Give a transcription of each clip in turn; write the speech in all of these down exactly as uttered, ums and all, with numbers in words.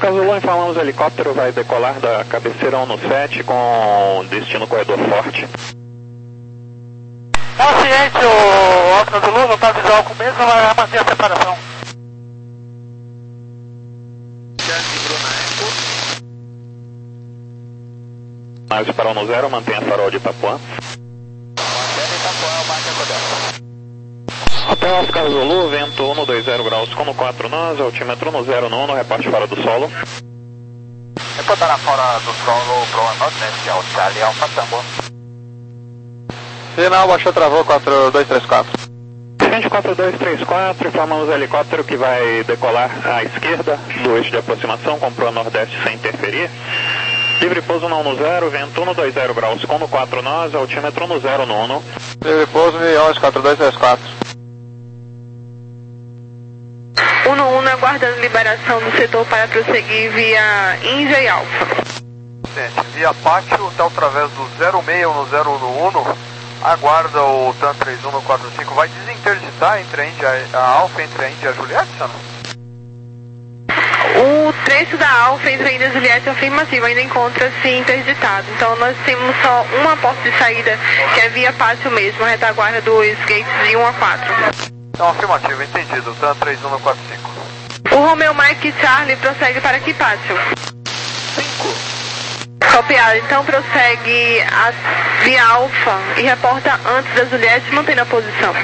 Oscar Zulu, informamos o helicóptero vai decolar da cabeceira um no sete com destino corredor forte. Consciente, o Oscar Zulu, não está visual com mesmo, vai manter a separação. Mais para um no zero, mantenha farol de Itapuã. Mantendo Itapuã, marca a Codelta. Hotel Oscar Zulu, vento um dois zero graus, como quatro nós, altímetro um zero no um, reporte fora do solo. Reportar fora do solo, pro Nordeste, ao Charlie Alfa Tango. Final, baixou, travou, quatro dois três quatro. Frente quatro dois três quatro, informamos o helicóptero que vai decolar à esquerda do eixo de aproximação, com pro Nordeste sem interferir. Livre pouso no um no zero, vento um dois zero graus, como quatro nós, altímetro um zero no um. Livre pouso, onze quatro dois três quatro. um no um, aguardando liberação do setor para prosseguir via Índia e Alfa. Gente, via Pátio, até através do zero seis no zero no um, aguarda o TAM três um no quatro cinco, vai desinterditar entre a, Índia, a Alfa entre a Índia e a Juliette, Sano? O trecho da Alfa entre a Índia e a Juliette é afirmativo, ainda encontra-se interditado. Então nós temos só uma porta de saída, que é via Pátio mesmo, a retaguarda dos gates de um a quatro. Então, afirmativo, entendido. TAM três um no quatro cinco. O Romeo Mike Charlie prossegue para que Pátio? cinco. Copiado. Então prossegue a via Alfa e reporta antes da Juliette, mantendo a posição.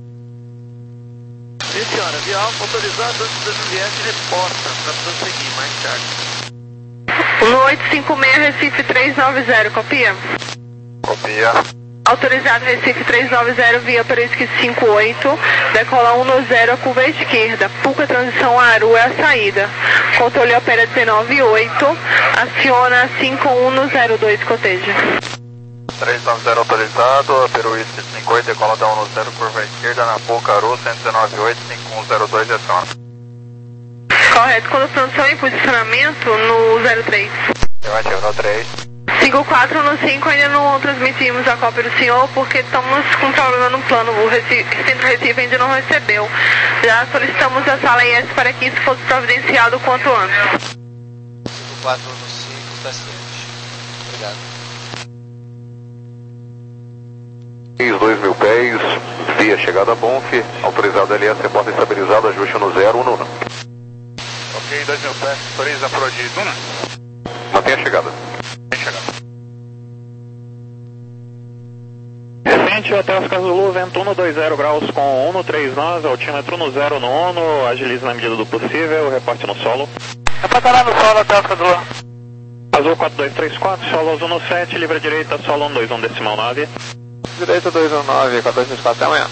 Sim, senhora. Via Alfa autorizado antes da Juliette, reporta para prosseguir. Mais tarde. No oito cinco seis, Recife três nove zero, copia? Copia. Autorizado Recife três nove zero, via Perisque cinco oito, decola um no zero, a curva à esquerda, Puca transição Aru é a saída. Controle opera dezenove oito, aciona cinco um no zero dois, coteja. três nove zero autorizado, Peruísque cinco oito, decola da um no zero, curva à esquerda, na Puca Aru, cento e dezenove oito, cinco um zero dois, aciona. Correto, quando produção em posicionamento no zero três. Negativo no três. cinco quatro no cinco, ainda não transmitimos a cópia do senhor porque estamos com problema no plano, o Recife, Centro Recife ainda não recebeu. Já solicitamos a sala I S para que isso fosse providenciado o quanto antes. cinco quatro no cinco, está ciente. Obrigado. dois mil pés, via chegada Bonf, autorizado L S, porta estabilizada, ajuste no zero, um no um. Ok, dois mil pés, autoriza pro de Duna. Mantenha a chegada. Recente, Hotel Oscar Zulu, vento um dois zero graus com um três nós, altímetro no zero no um, agilize na medida do possível, reporte no solo. Reportará no solo, Hotel Oscar Zulu. Azul quatro dois três quatro, solo azul no sete, livre à direita, solo um dois um decimal nove. Direita dois um nove, quatro dois três quatro, até amanhã.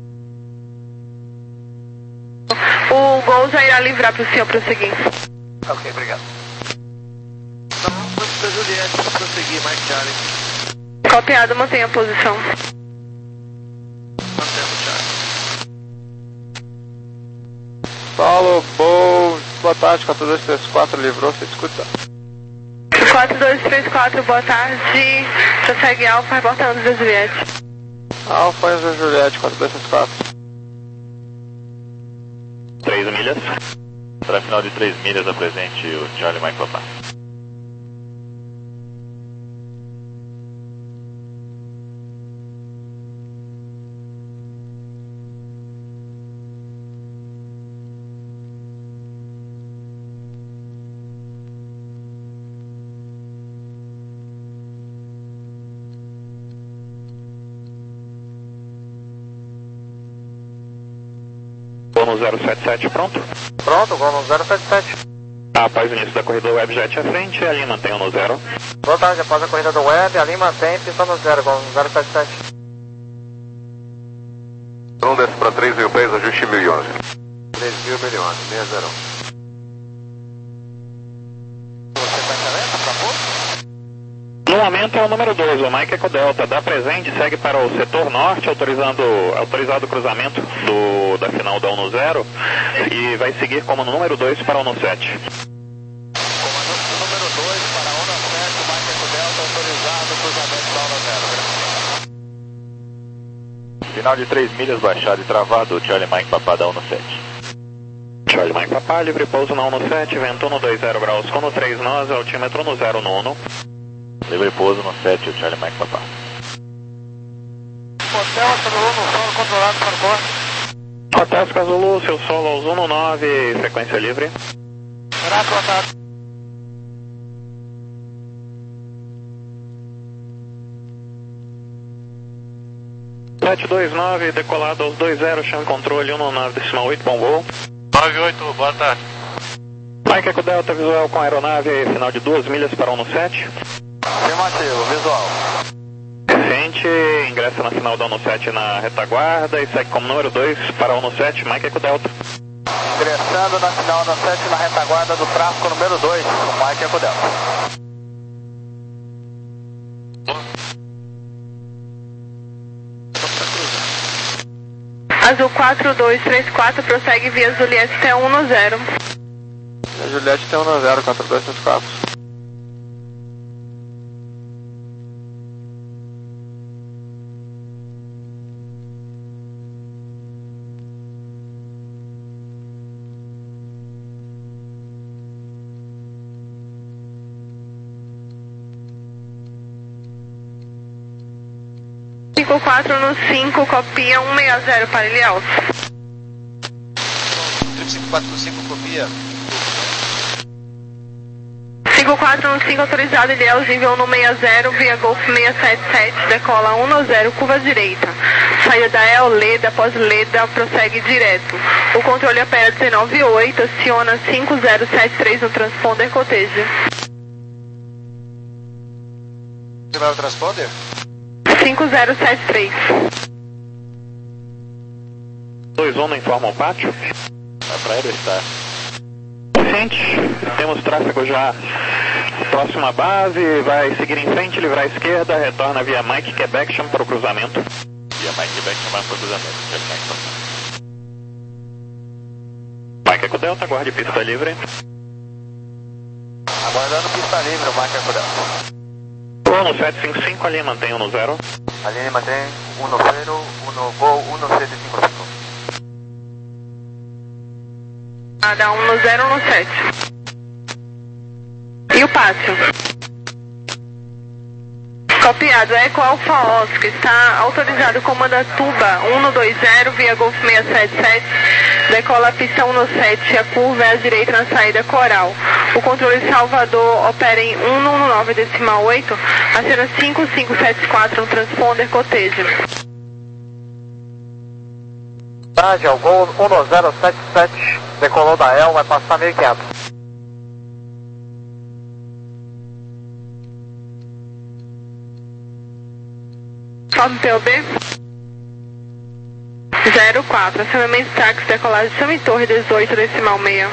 O Gol já irá livrar para o senhor prosseguir. Ok, obrigado. Então, vamos para Juliette para prosseguir, mais Charlie. Copiado, mantenha a posição. Mantendo Charlie. Paulo, bom, boa tarde, quatro dois três quatro, livrou, você escuta. quatro dois três quatro, boa tarde. Prossegue Alfa, reportando da Juliette. Alfa e Juliette, quatro dois três quatro. três milhas. Para final de três milhas, apresente o Charlie Mike Papa. Gol no zero sete sete, pronto? Pronto, gol no zero sete sete. Após o início da corrida do Webjet à frente, ali mantém o no zero. Boa tarde, após a corrida do Web, ali mantém pista no zero, gol no zero sete sete. Um desce para três mil pés, ajuste mil e onze. três mil, mil e onze, seis zero um. Você está em talento, por favor? No momento é o número doze, o Mike Eco Delta, dá presente, segue para o setor norte, autorizando, autorizado o cruzamento do, da final da um no zero e vai seguir como número dois para o um no sete. Comandante número dois para um no sete, Mike Eco Delta, autorizado o cruzamento da um no zero. Final de três milhas, baixado e travado, o Charlie Mike Papa da um no sete. Charlie Mike Papá, livre pouso na um no sete, vento no dois zero graus, com no três nós, altímetro no zero nono. Livre pouso no sete, o Charlie Mike Papá. Hotel, Zulu, no solo controlado, Farcor. Hotel Oscar Zulu, seu solo aos um no nove, frequência livre. Grato, boa tarde. sete dois nove, decolado aos dois zero, chão controle um no nove, decimal oito, bom voo. nove oito, boa tarde. Mike Eco Delta, visual com aeronave, final de duas milhas para um no sete. Afirmativo, visual. Recente, ingressa na final da um no sete na retaguarda e segue como número dois para um no sete, Mike Eco Delta. Ingressando na final da sete na retaguarda do tráfego número dois, o Mike Eco Delta. Azul quatro dois três quatro, prossegue via Juliette T um no zero. Juliette T um no zero, quatro dois três quatro. cinco quatro no cinco, copia um seis zero para Ilhéus. cinco quatro no cinco, copia. cinco quatro no cinco, autorizado Ilhéus, nível no seis zero, via Golf seis sete sete, decola um no zero, curva direita. Saída da El Leda, após Leda, prossegue direto. O controle opera dezenove oito, aciona cinco zero sete três no transponder Coteja. Você vai ao transponder? cinco zero sete três. dois um, informa o pátio. Vai para Aerostar. Recente, temos tráfego já próximo à base, vai seguir em frente, livrar à esquerda, retorna via Mike Quebec, chama para o cruzamento. Via Mike Quebec, chamar para o cruzamento, Charlie Mike Papá. Mike Eco Delta, aguarde pista livre. Aguardando pista livre, o Mike Eco Delta. um no sete cinco cinco, ali mantém um no zero. A linha mantém um no zero, um no gol, um no sete cinco cinco. Ah, dá um no zero, um no sete. E o pátio? Copiado, Eco Alfa Oscar, está autorizado comando Tuba um no dois zero, via Golf seis sete sete, decola a pista um no sete, a curva é à direita na saída Coral. O controle Salvador opera em um no nove decimal oito, acena cinco cinco sete quatro no transponder Coteja. Tarde, ao gol um no zero sete sete, decolou da El, vai passar mil e quinhentos. Forme P O B zero quatro, acionamento táxi, decolagem Sami Torre dezoito decimal seis.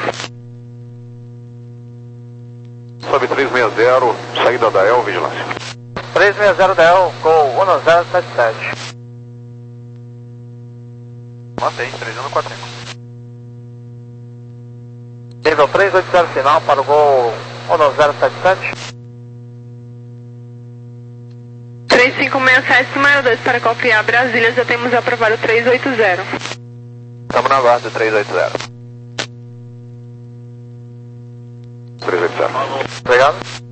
Sobe três seis zero, saída da El, vigilância. três seis zero da El, gol um no zero sete sete. Mantém, três um no quatro cinco. Nível três oito zero final para o gol um no zero sete sete. três cinco seis sete, número dois para copiar Brasília, já temos aprovado três oito zero. Estamos na aguardo, três oito zero. três oito zero. Obrigado.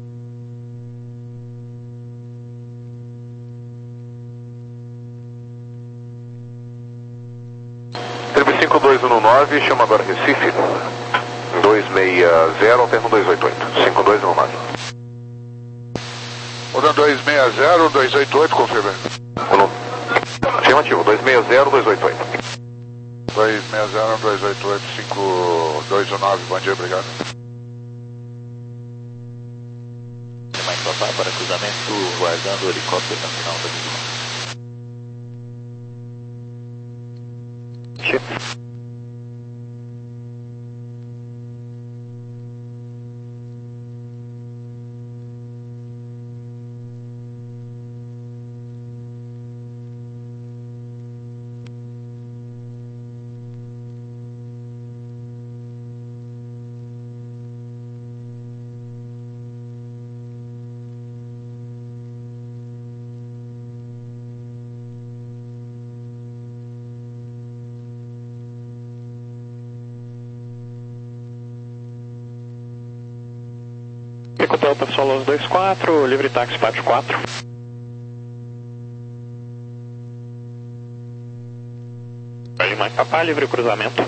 Triple cinco dois um nove, chama agora Recife. dois seis zero, alterno dois oito oito. cinco dois um nove. Rodando dois seis zero, dois oito oito, confirma. Afirmativo, dois seis zero, dois oito oito. dois seis zero, dois oito oito, cinco dois um nove, bom dia, obrigado. Mike Papá para cruzamento, guardando o helicóptero na final da vigilância. Fica o Delta Solos dois quatro, livre táxi Pátio quatro. Lima Papá, livre cruzamento.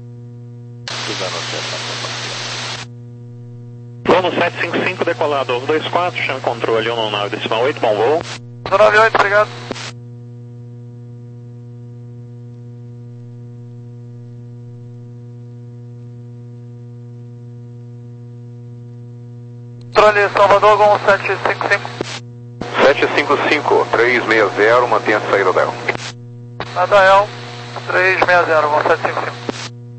Voo no sete cinco cinco, decolado dois quatro, chama controle um no nove decimal oito, bom voo. nove oito, obrigado. Controle Salvador, Gol sete cinco cinco. sete cinco cinco, três seis zero, mantenha a saída dela. Nadael, três seis zero, Gol sete cinco cinco.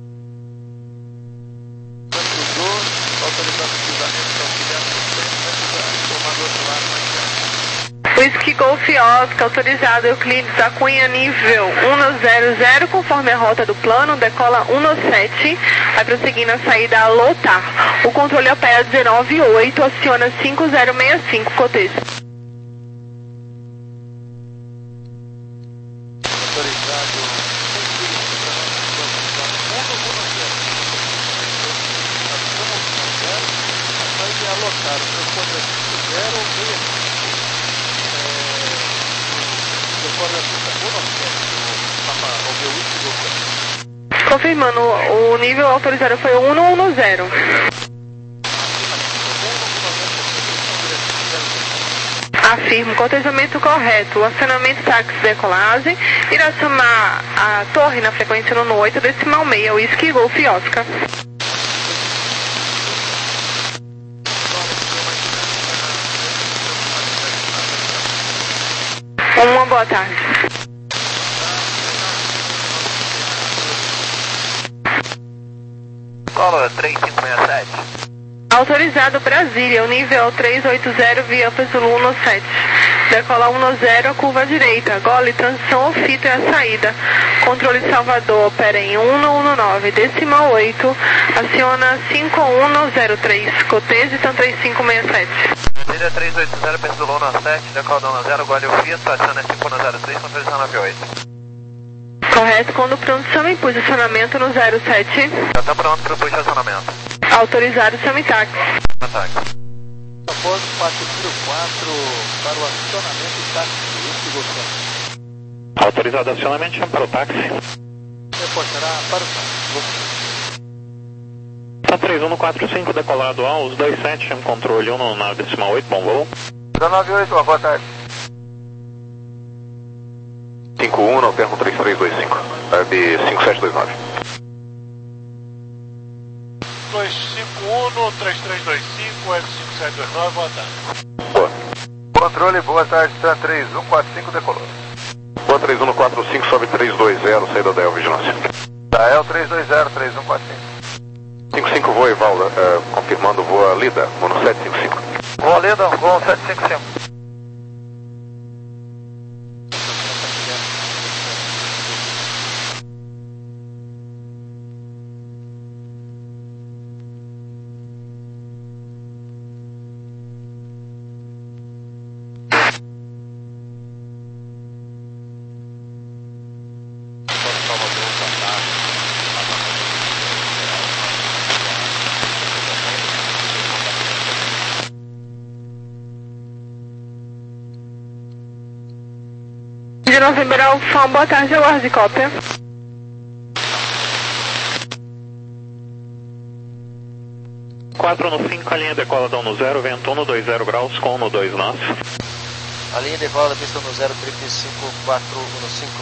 Whisky Golf Oscar, autorizado Euclides da Cunha, nível um zero zero, conforme a rota do plano, decola um sete, vai prosseguir na saída a lotar. O controle opera dezenove oito, aciona cinco zero seis cinco, cotejo. Autorizado. A lotar, o transporte é cinco zero seis cinco. Confirmando, o nível autorizado foi o um zero. Afirmo, cotejamento correto. O acionamento táxi decolagem irá chamar a torre na frequência no oito decimal seis, Whisky Golf Oscar. Uma boa tarde. Cola três cinco seis sete. Autorizado Brasília, o nível três oito zero via Zulu um sete. Decola um zero, curva direita. Gole, transição ofito é a saída. Controle Salvador opera em um um nove, decimal oito. Aciona cinco um zero três. Cotejo, então três cinco seis sete. Brasília três oito zero, Zulu um sete, decola um zero, Gole ofito, aciona cinco um zero três, controle nove oito. Correto, quando pronto, chame em posicionamento no zero sete. Já está pronto para o posicionamento. Autorizado, chame táxi. Ataque. Após o quatro quatro para o acionamento táxi, Whisky Golf. Autorizado acionamento, chama para o táxi. Reportará para o táxi. Tá três um quatro cinco, decolado aos dois sete, chama controle um no nove decimal oito, bom voo. nove oito, boa tarde. cinco um, no termo três três dois cinco, Web cinco sete dois nove. dois cinco um, três três dois cinco, Web cinco sete dois nove, boa tarde. Boa. Controle, boa tarde, T A três um quatro cinco, decolou. Boa três um no quatro cinco, sobe três dois zero, saída da El Vigilância. Dael três dois zero, três um quatro cinco. cinco cinco voa Evalda, uh, confirmando voa Lida, mono sete cinco cinco. Voa Lida, Gol sete cinco cinco. De Novembro Alfa, boa tarde, aguarde cópia. quatro no cinco, a linha decola da um zero, vento um dois zero graus com um dois nós. A linha decola da pista no zero, triple cinco quatro um cinco.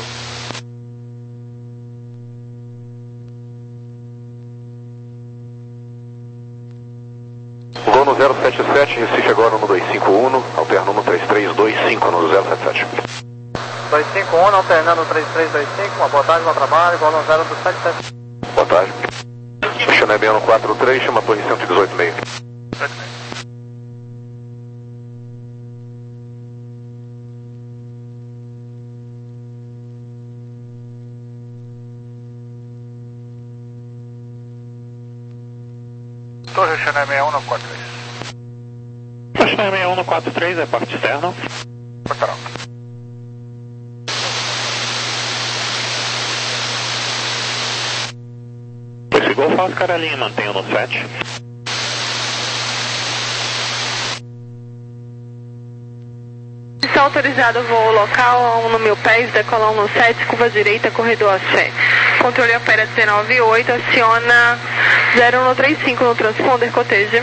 Voo no zero sete sete, Recife agora no dois cinco um, alterno no três três dois cinco no zero sete sete. dois cinco um, alternando três três dois cinco, uma boa tarde, bom trabalho, igual no zero do sete sete. Boa tarde. Xanebe no quatro três, chama a torre cento e dezoito meio. Torre Xanebe sessenta e um no quatro três. Xanebe sessenta e um no quatro três, é parte externa. Portarão. Esse Golf Oscar, a linha mantenha no sete. Está autorizado o voo local a um no mil pés, decolar um no sete, curva direita, corredor Axé. Controle opera dezenove oito, aciona zero um no trinta e cinco no transponder, coteja.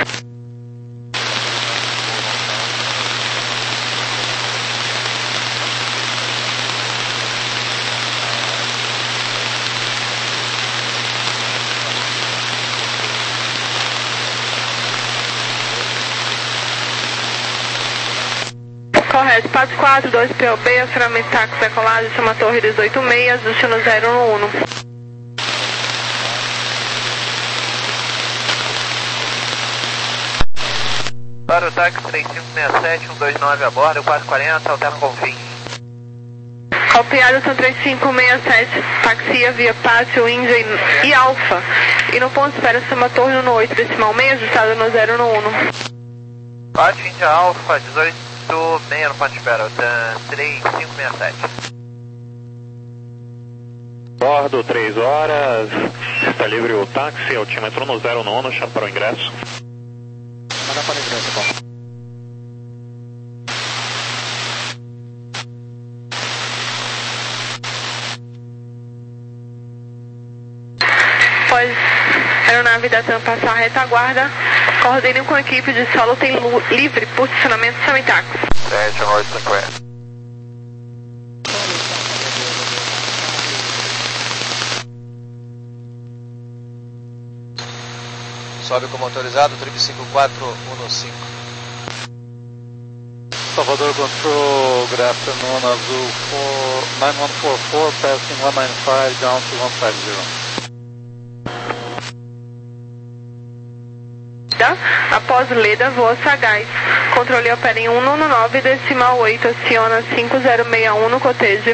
Correto, Pato quatro, dois P O B, acionamento táxi decolagem, chama torre dezoito seis, ajuste no zero no um. Para o táxi três cinco seis sete, um dois nove a bordo, quatro quarenta, alterna com fim. Copiado, são três cinco seis sete, taxia via Pátio, Índia e Alfa. E no ponto espera, chama torre no oito, decimal seis, ajustado no zero no um. Pátio, Índia, Alfa, dezoito seis no ponto de espera, três cinco seis sete. Bordo, três horas, está livre o táxi, altímetro no zero no um, chama para o ingresso. Manda para o ingresso, bom. Após a aeronave da TAM passar a retaguarda, coordene com a equipe de solo tem livre posicionamento sanitário. sete oito cinquenta. Sobe como autorizado, trip cinco quatro um cinco. Salvador Control, good afternoon, Azul nine one four four, passing one nine five down to one five zero. Após Leda, voa Sagaz. Controle opera em um no nove, decimal oito, aciona cinco zero seis um no cotejo.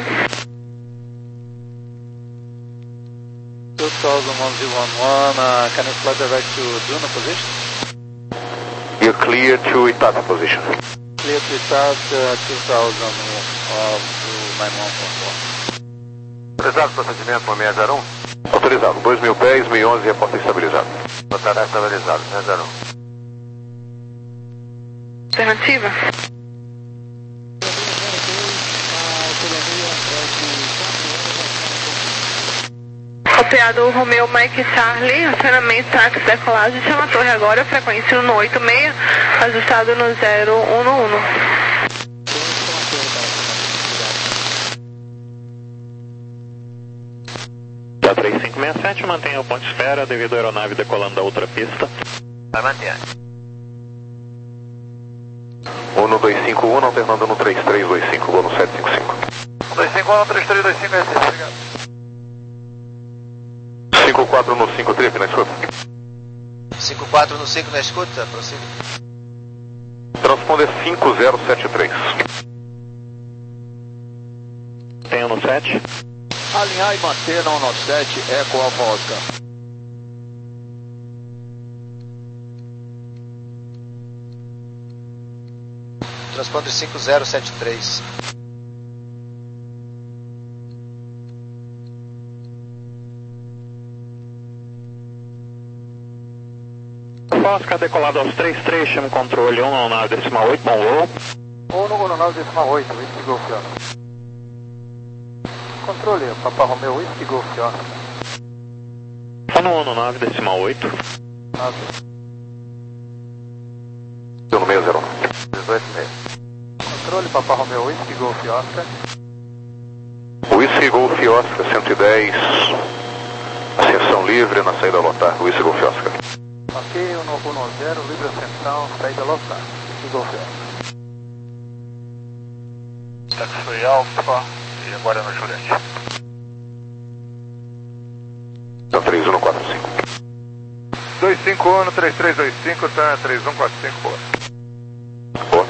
two thousand one zero one one, uh, can you fly direct to Duna position? You're clear to Itata position. Clear to Itata, uh, two thousand uh, nine one four four. Autorizado procedimento no seis zero um? Autorizado, dois mil pés, mil e onze, reporta estabilizado. Botará estabilizado, seis zero um. Alternativa. Copiado Romeo Mike Charlie, acionamento táxi decolagem, chama a torre agora, frequência no oito seis, ajustado no zero um no um. Da três cinco seis sete, mantenha o ponto de espera devido à aeronave decolando da outra pista. Vai manter. um no dois cinco um, alternando no três três dois cinco, vou no sete cinco cinco. dois cinco um, três três dois cinco, é assim, obrigado. cinco quatro no cinco, trip, na escuta. cinco quatro no cinco na escuta, prossiga. Transponder cinco zero sete três. Tenho no sete. Alinhar e manter na um nove sete, Eco Alfa Oscar. Transponder cinco zero sete três. Oscar decolado aos três três, chama o controle um no nove decimal oito, bom voo. um no nove decimal oito, Whisky Golf Oscar. Controle, Papa Romeo, Whisky Golf Oscar. um no um no nove decimal oito. nove. Deu no seis zero um. dezoito seis. Controle, Papa Romeo, Whisky Golf Oscar. Whisky Golf Oscar cento e dez. Ascensão livre na saída lotar. Whisky Golf Oscar. Ok, um no zero, livre ascensão, saída lotar. Whisky Golf Oscar. Táxi foi Alfa e agora no Juliette. Então três um quatro cinco. dois cinco um, três três dois cinco, tá três um quatro cinco, boa. Boa.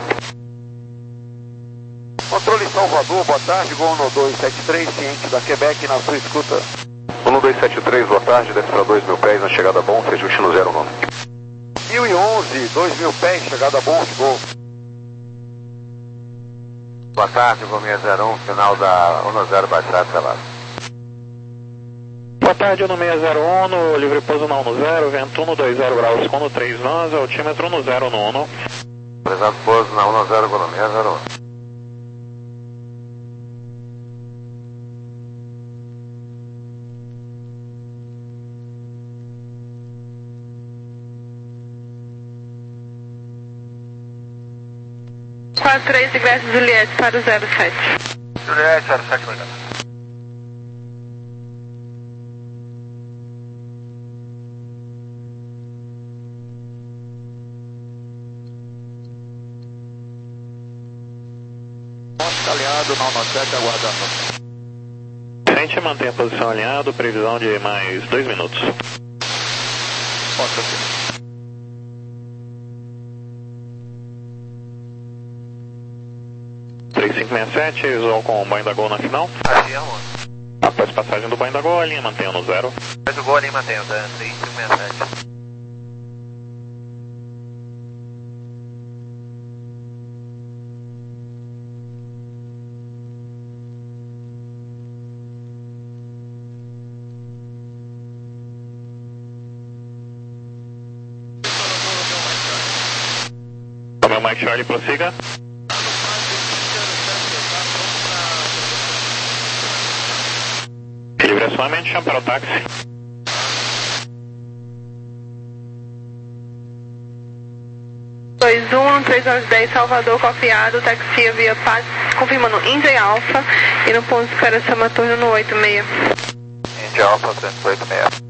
Controle Salvador, boa tarde, Gol no dois sete três, ciente da Quebec na sua escuta. um no dois sete três, boa tarde, desce para dois mil pés na chegada bom, ajuste no zero nove. mil e onze, dois mil pés, chegada bom, Gol. Boa tarde, Gol seis zero um, final da um zero baixado, selado. Boa tarde, no seis zero um, no livre pouso na um zero, vento um dois zero graus, com três nove, altímetro no zero no um. Prezado pouso na um zero, Gol seis zero um. quatro três, ingresso Juliette para o zero sete. Juliette, zero sete, obrigado. Oscar alinhado, não sete, aguardando. Frente, mantém a posição alinhado, previsão de mais dois minutos. Oscar, sim. três cinco seis sete, visual com o banho da Gol na final. Avião. Após passagem do banho da Gol, a linha mantenha no zero. Mas o Gol ali mantém, da três cinco seis sete. Romeo Mike Charlie, prossiga. Livre acionamento, chama para o táxi. dois um, três horas e dez, Salvador, copiado, taxia via Paz, confirmando Índia e Alfa, e no ponto de esperação Maturno no oito seis. Índia Alfa, cento e oito seis.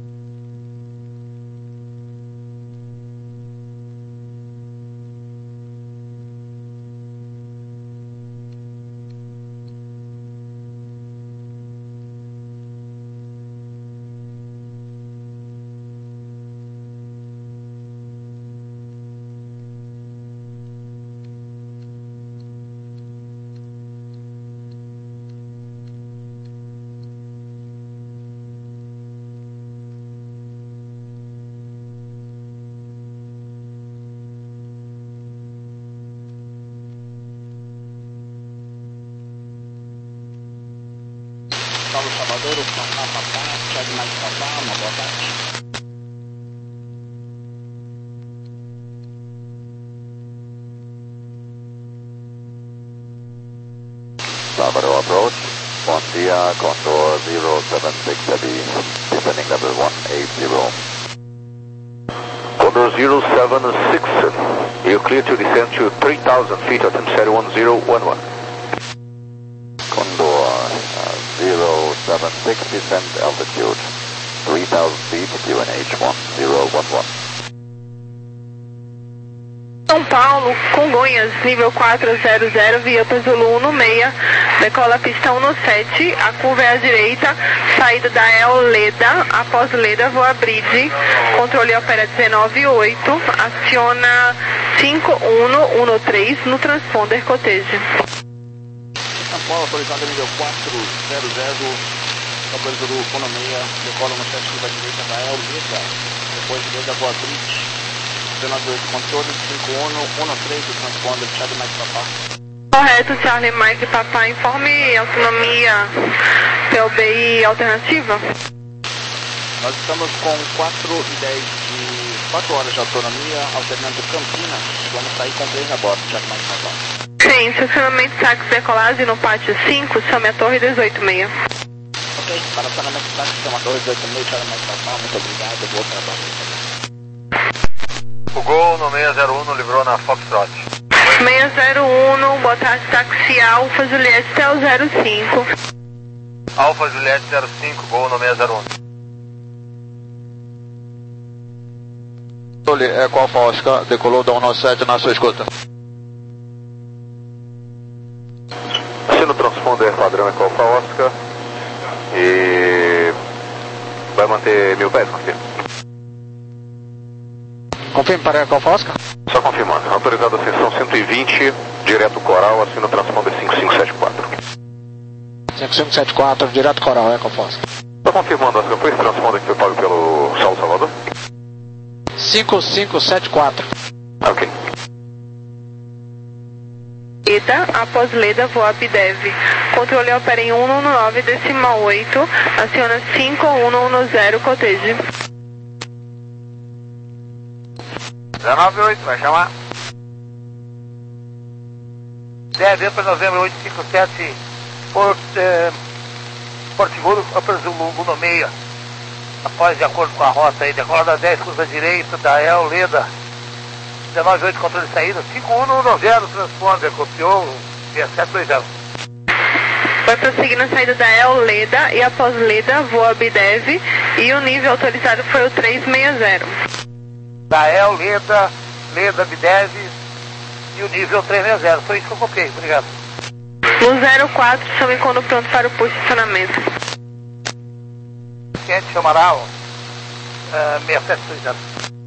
Paulo Salvador, o Papá, Papá, Thiago mais Papá, uma boa tarde. Salvador approach, bom dia, Condor zero seven six heavy, descending level one eight zero. Condor zero seven six, you clear to descend to three thousand feet at Insider one zero one one. Condor zero seven six, descent altitude three thousand feet, Q N H one zero one one. São Paulo, Congonhas, nível quatro zero zero, via Zulu um seis, decola pista um sete, a curva é à direita, saída da El Leda, após Leda, voa Bridge, controle opera dezenove oito, aciona cinco um um três no transponder Cotege. São Paulo, autorizado nível quatro zero zero, após Zulu um seis, decola no sete, curva à direita da El Leda, depois de Leda, voa Bridge. dezenove oito, controle cinco um um três do transponder Charlie Mike Papá. Correto, Charlie Mike Papá, informe autonomia P O B I alternativa. Nós estamos com quatro e dez de quatro horas de autonomia, alternando Campinas. Vamos sair com três a bordo, Charlie Mike Papá. Sim, estacionamento táxi decolagem no pátio cinco, chame a torre dezoito seis. Ok, para estacionamento táxi, chama a torre dezoito seis, Charlie Mike Papá, muito obrigado, bom trabalho. O Gol no seis zero um livrou na Foxtrot. seis zero um, boa tarde, táxi Alfa Juliette Tel zero cinco. Alfa Juliette zero cinco, Gol no seis zero um. É qual Oscar, decolou da um sete na sua escuta. Assina o transponder padrão é qual Oscar e vai manter mil pés, confirma. Confirme para qual Oscar? Só confirmando. Autorizado a ascensão cento e vinte, direto Coral, assina o transponder cinco cinco sete quatro. cinco cinco sete quatro, direto Coral, é qual Oscar? Só confirmando, foi esse transponder que foi pago pelo Saulo Salvador? cinco cinco sete quatro. Ok. Leda, após Leda, voa Abdev. Controle opera em um um nove decimal oito, aciona cinco um um zero, Cotege. dezenove oito, vai chamar. dez para novembro oito cinco sete, Porto, eh, Porto Seguro, Opera Zulu um seis. Após, de acordo com a rota aí, decola da dez, curva direita da El Leda. dezenove oito, controle de saída. cinco um um zero, transponder, copiou seis sete dois zero. Vai prosseguir na saída da El Leda e após Leda voa Bidev e o nível autorizado foi o três seis zero. Da El Leda, Leda Bidev e o nível três seis zero. Foi isso que eu copiei, obrigado. No zero quatro, chame quando pronto para o posicionamento. Quente, Amaral, uh, seis sete dois zero.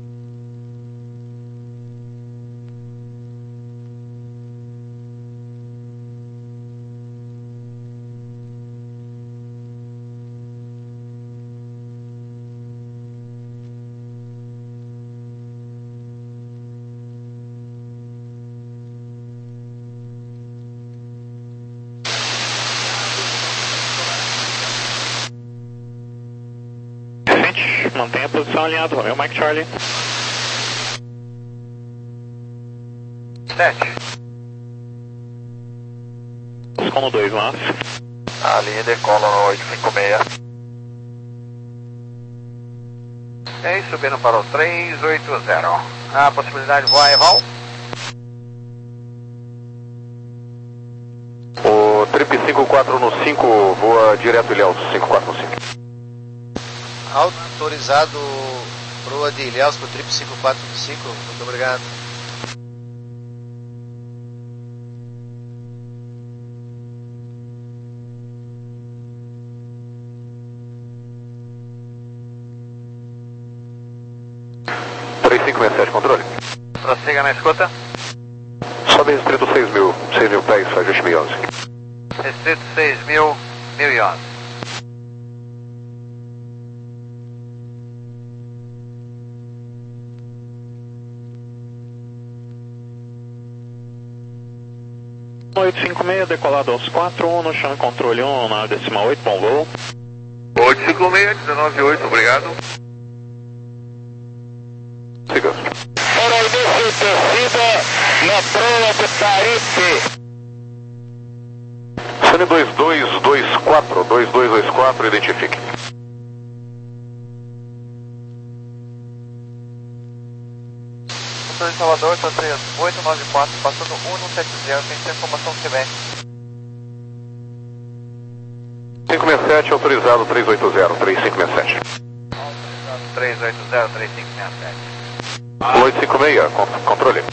Mantenha a posição alinhada, Romeo Mike Charlie. sete. Com o dois, mas. A linha decola no oito cinco seis. É isso, subindo para o três oito zero. A possibilidade de voar, Eval? O Trip cinco quatro no cinco voa direto Ilhéus, cinco quatro no cinco. Autorizado proa de Ilhéus para o Trip cinco quatro cinco, muito obrigado. três cinco seis sete, controle. Prossiga na escuta. Sobe restrito seis mil, seis mil pés, ajuste mil e onze. Restrito seis mil, mil e onze. oito cinco seis, decolado aos quatro, um no chão controle um na décima oito, bom voo. oito cinco seis, dezenove oito, obrigado. Siga. descida na proa do Tarife. Sane dois dois dois quatro, dois dois dois quatro, identifique. Controle de Salvador, tá três oito nove quatro, passando um no sete zero, tem que ter informação que vem. cinco seis sete, autorizado três oito zero, três cinco seis sete. Autorizado três oito zero, três cinco seis sete. oito cinco seis, controle.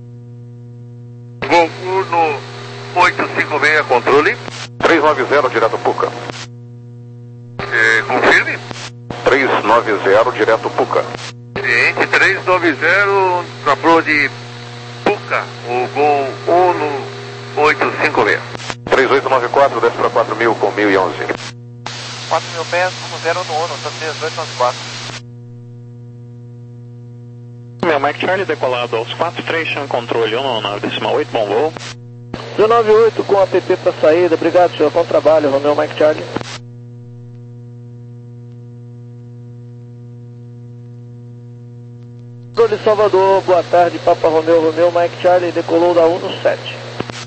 Voo no oito cinco seis, controle. três nove zero, direto Puca. É, confirme. três nove zero, direto Puca. Cliente três nove zero, na proa de Puca, o gol um no oito cinco seis. três oito nove quatro, desce para quatro mil com mil e onze. quatro mil pés, um zero no Uno, tá três oito nove quatro. Meu Mike Charlie, decolado aos quatro três, chão controle um na décima oito, bom voo. dezenove oito com a P P para saída, obrigado senhor, bom trabalho, Romeo Mike Charlie. Controle Salvador, boa tarde, Papa Romeo, Romeo Mike Charlie, decolou da um no sete.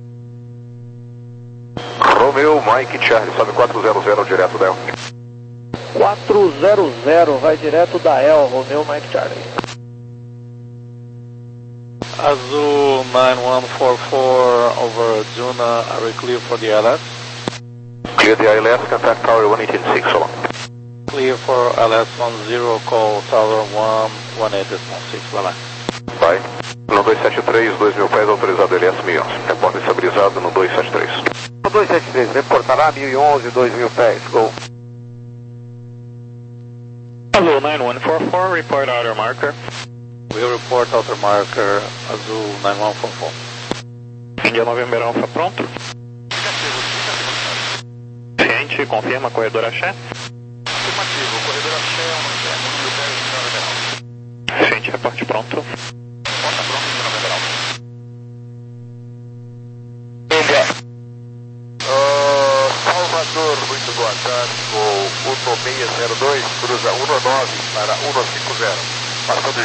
Romeo Mike Charlie, sobe quatro zero zero, direto da El. quatro zero zero, vai direto da El, Romeo Mike Charlie. Azul nine one four four over Juna, are we clear for the I L S? Clear the I L S, contact tower one eighteen six, so long. Clear for I L S one zero, call tower one one eight six, bye bye. Vai. No dois sete três, dois mil pés, autorizado L S mil e onze. Reporta estabilizado no dois sete três. No dois sete três, reportará mil e onze, dois mil pés, gol. Azul nine one four four, report outer marker. We'll report outer marker Azul nine one four four. India November Alpha pronto. Ciente, confirma, corredor Axé. Afirmativo, corredor Axé, November Alpha. Ciente, reporte pronto. Porta pronto, November Alpha. Uh, Salvador, muito boa tarde, com o um seis zero dois, cruza um nove para um cinco zero. Passando